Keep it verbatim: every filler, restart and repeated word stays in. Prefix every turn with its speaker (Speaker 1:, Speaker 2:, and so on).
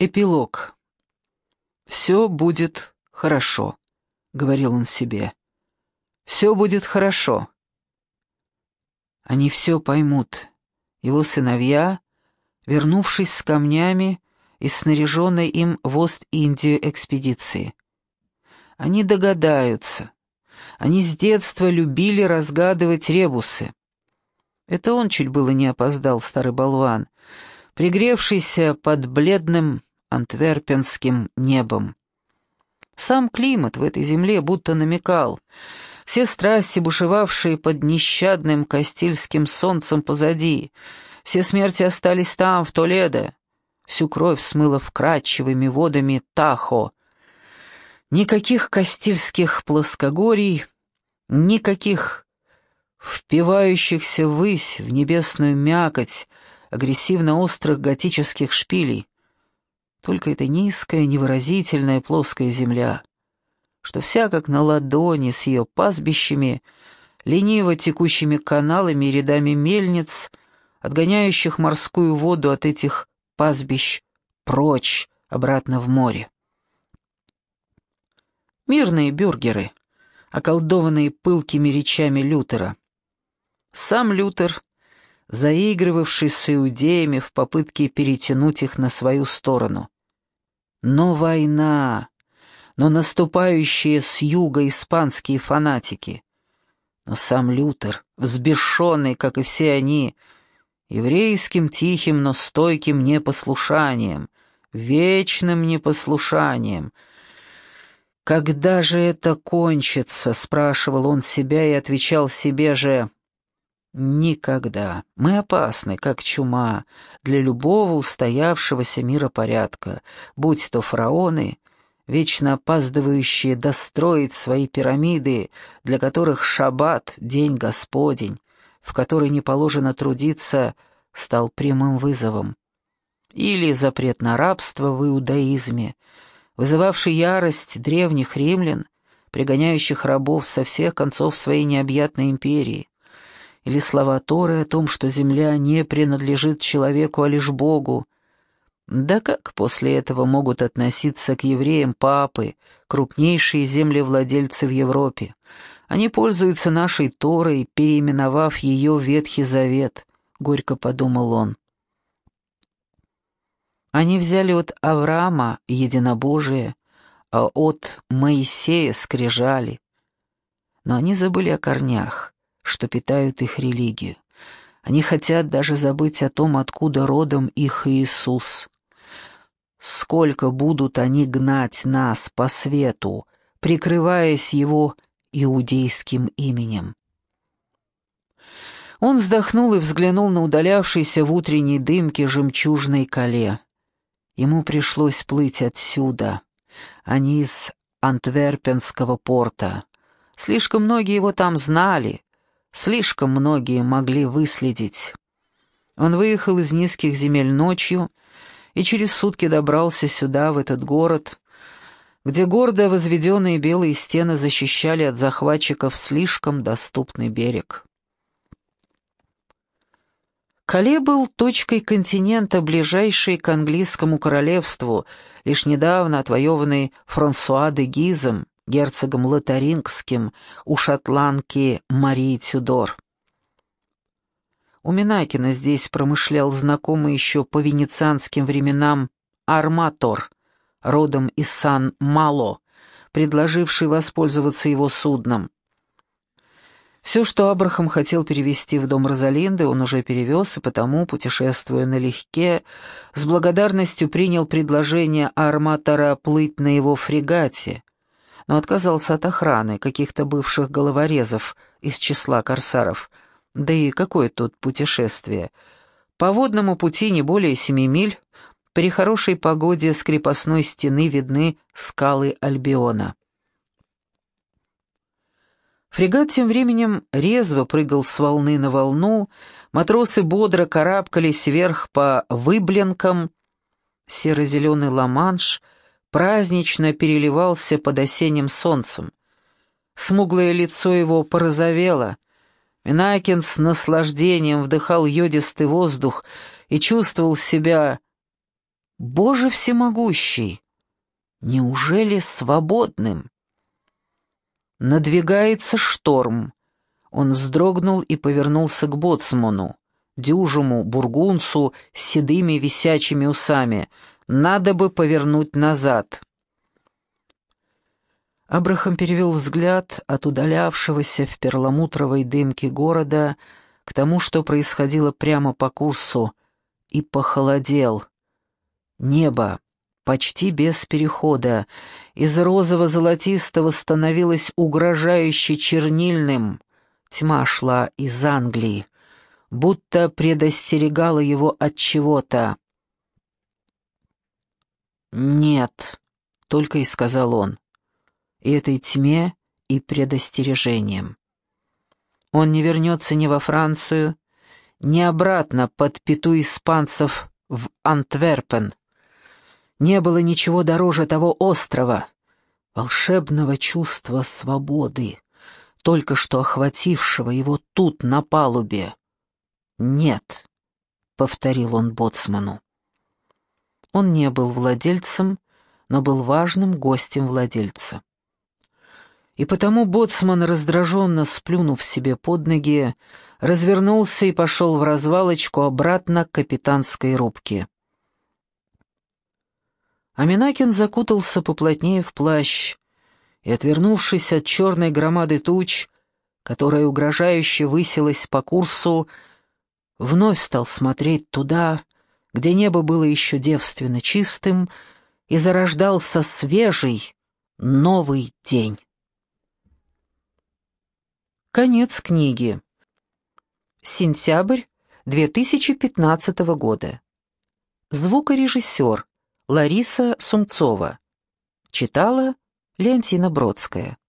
Speaker 1: Эпилог. «Все будет хорошо», — говорил он себе. «Все будет хорошо». Они все поймут. Его сыновья, вернувшись с камнями из снаряженной им в Ост-Индию экспедиции. Они догадаются. Они с детства любили разгадывать ребусы. Это он чуть было не опоздал, старый болван, пригревшийся под бледным антверпенским небом. Сам климат в этой земле будто намекал. Все страсти, бушевавшие под нещадным кастильским солнцем позади, все смерти остались там, в Толедо. Всю кровь смыло вкрадчивыми водами Тахо. Никаких кастильских плоскогорий, никаких впивающихся ввысь в небесную мякоть агрессивно-острых готических шпилей. Только эта низкая, невыразительная плоская земля, что вся как на ладони с ее пастбищами, лениво текущими каналами и рядами мельниц, отгоняющих морскую воду от этих пастбищ прочь, обратно в море. Мирные бюргеры, околдованные пылкими речами Лютера. Сам Лютер, заигрывавший с иудеями в попытке перетянуть их на свою сторону. Но война, но наступающие с юга испанские фанатики. Но сам Лютер, взбешенный, как и все они, еврейским тихим, но стойким непослушанием, вечным непослушанием. «Когда же это кончится?» — спрашивал он себя и отвечал себе же: «Никогда. Мы опасны, как чума, для любого устоявшегося миропорядка, будь то фараоны, вечно опаздывающие достроить свои пирамиды, для которых шаббат — день Господень, в который не положено трудиться, стал прямым вызовом, или запрет на рабство в иудаизме, вызывавший ярость древних римлян, пригоняющих рабов со всех концов своей необъятной империи, или слова Торы о том, что земля не принадлежит человеку, а лишь Богу. Да как после этого могут относиться к евреям папы, крупнейшие землевладельцы в Европе? Они пользуются нашей Торой, переименовав ее в Ветхий Завет, — горько подумал он. Они взяли от Авраама единобожие, а от Моисея скрижали. Но они забыли о корнях, что питают их религию. Они хотят даже забыть о том, откуда родом их Иисус. Сколько будут они гнать нас по свету, прикрываясь его иудейским именем. Он вздохнул и взглянул на удалявшийся в утренней дымке жемчужной Кале. Ему пришлось плыть отсюда, а не из Антверпенского порта. Слишком многие его там знали, слишком многие могли выследить. Он выехал из низких земель ночью и через сутки добрался сюда, в этот город, где гордо возведенные белые стены защищали от захватчиков слишком доступный берег. Кале был точкой континента, ближайшей к английскому королевству, лишь недавно отвоеванной Франсуа де Гизом, герцогом Лотарингским, у шотландки Марии Тюдор. У Минакина здесь промышлял знакомый еще по венецианским временам арматор, родом из Сан-Мало, предложивший воспользоваться его судном. Все, что Абрахам хотел перевезти в дом Розалинды, он уже перевез, и потому, путешествуя налегке, с благодарностью принял предложение арматора плыть на его фрегате, но отказался от охраны каких-то бывших головорезов из числа корсаров. Да и какое тут путешествие? По водному пути не более семи миль, при хорошей погоде с крепостной стены видны скалы Альбиона. Фрегат тем временем резво прыгал с волны на волну, матросы бодро карабкались вверх по выбленкам, серо-зеленый Ла-Манш празднично переливался под осенним солнцем. Смуглое лицо его порозовело. Минакин с наслаждением вдыхал йодистый воздух и чувствовал себя Боже всемогущий! Неужели свободным? Надвигается шторм. Он вздрогнул и повернулся к боцману, дюжему бургунцу с седыми висячими усами. Надо бы повернуть назад. Абрахам перевел взгляд от удалявшегося в перламутровой дымке города к тому, что происходило прямо по курсу, и похолодел. Небо, почти без перехода, из розово-золотистого становилось угрожающе чернильным. Тьма шла из Англии, будто предостерегала его от чего-то. «Нет», — только и сказал он, и этой тьме, и предостережением. Он не вернется ни во Францию, ни обратно под пяту испанцев в Антверпен. Не было ничего дороже того острова, волшебного чувства свободы, только что охватившего его тут, на палубе. «Нет», — повторил он боцману. Он не был владельцем, но был важным гостем владельца. И потому боцман, раздраженно сплюнув себе под ноги, развернулся и пошел в развалочку обратно к капитанской рубке. Аминакин закутался поплотнее в плащ и, отвернувшись от черной громады туч, которая угрожающе высилась по курсу, вновь стал смотреть туда, где небо было еще девственно чистым, и зарождался свежий, новый день. Конец книги. Сентябрь две тысячи пятнадцатого года. Звукорежиссер Лариса Сумцова. Читала Леонтина Бродская.